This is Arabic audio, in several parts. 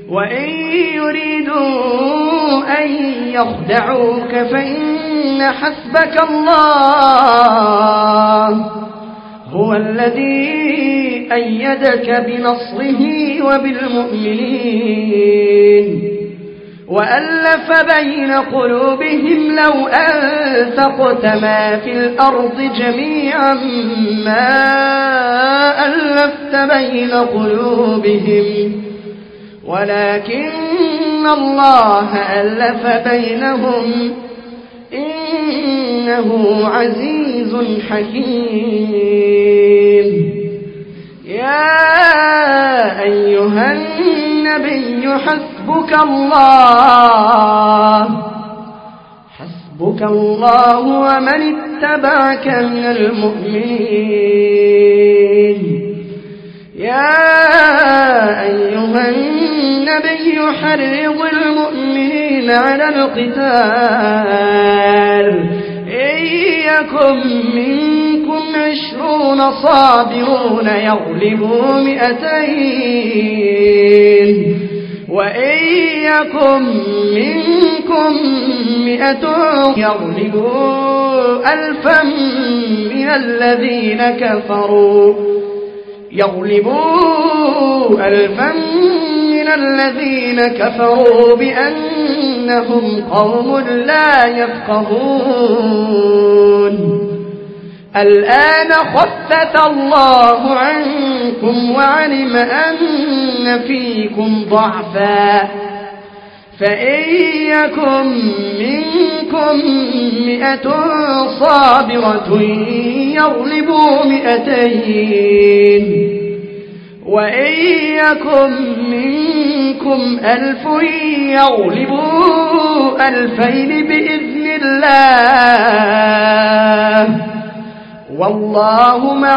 وإن يريدوا أن يخدعوك فإن حسبك الله هو الذي أيدك بنصره وبالمؤمنين وألف بين قلوبهم لو أنفقت ما في الأرض جميعا ما ألفت بين قلوبهم ولكن الله ألف بينهم إنه عزيز حكيم. يا أيها النبي حسبك الله ومن اتبعك من المؤمنين. يا أيها النبي حرض المؤمنين على القتال إن يكن منكم 20 صابرون يغلبوا 200 وإن يكن منكم 100 يغلبوا 1000 من الذين كفروا بأنهم قوم لا يفقهون. الآن خفف الله عنكم وعلم أن فيكم ضعفا فإن يكن منكم 100 صابرة يغلبوا 200 وإن يكن منكم 1000 يغلبوا 2000 بإذن الله والله مع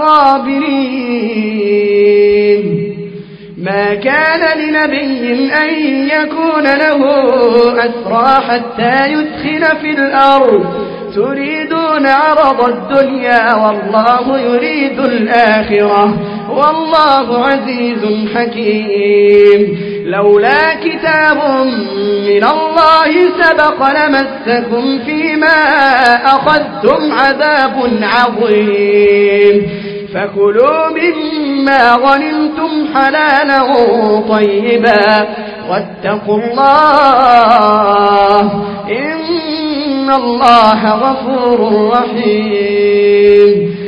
الصابرين. ما كان لنبي أن يكون له أسرى حتى يدخل في الأرض تريدون عرض الدنيا والله يريد الآخرة والله عزيز حكيم. لولا كتاب من الله سبق لمسكم فيما أخذتم عذاب عظيم فكلوا مما غنمتم حلالا طيبا واتقوا الله إن الله غفور رحيم.